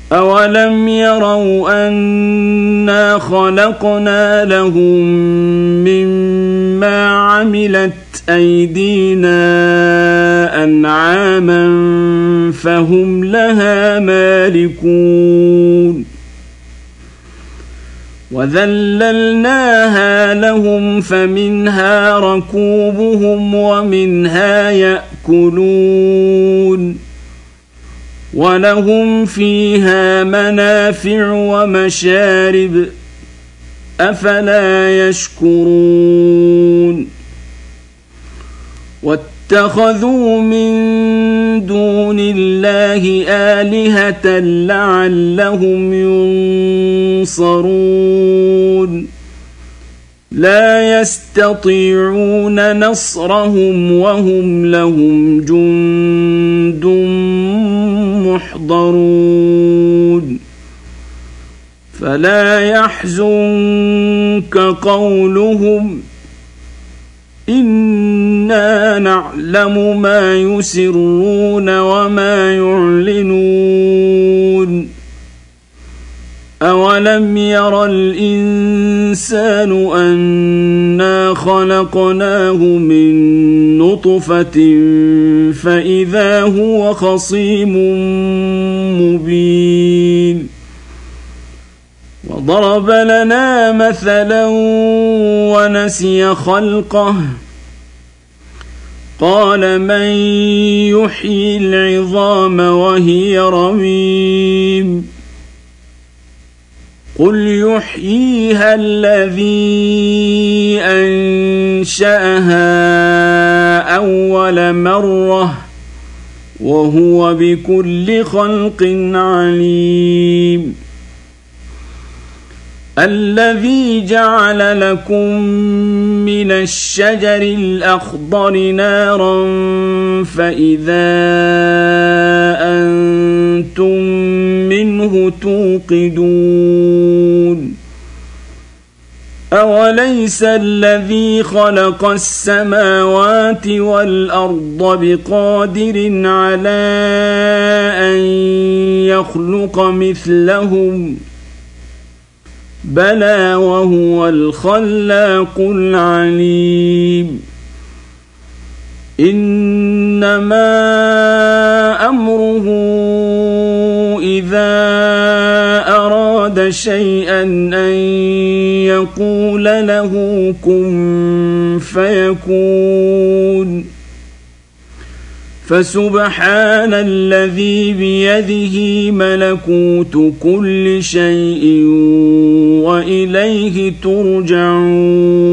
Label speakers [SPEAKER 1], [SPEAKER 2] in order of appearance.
[SPEAKER 1] أولم يروا أنا خلقنا لهم مما عملت أيدينا أنعاما فهم لها مالكون وذللناها لهم فمنها ركوبهم ومنها يأكلون ولهم فيها منافع ومشارب أفلا يشكرون واتخذوا من دون الله آلهة لعلهم ينصرون لا يستطيعون نصرهم وهم لهم جند محضرون فلا يحزنك قولهم إنا نعلم ما يسرون وما يعلنون أولم ير الإنسان أنا خلقناه من نطفة فإذا هو خصيم مبين وضرب لنا مثلا ونسي خلقه قال من يحيي العظام وهي رميم قل يحييها الذي أنشأها أول مرة وهو بكل خلق عليم الذي جعل لكم من الشجر الأخضر نارا فإذا أنتم منه توقدون أوليس الذي خلق السماوات والأرض بقادر على أن يخلق مثلهم بلى وهو الخلاق العليم إنما أمره إذا أراد شيئا أن يقول له كن فيكون فسبحان الذي بيده ملكوت كل شيء وإليه ترجعون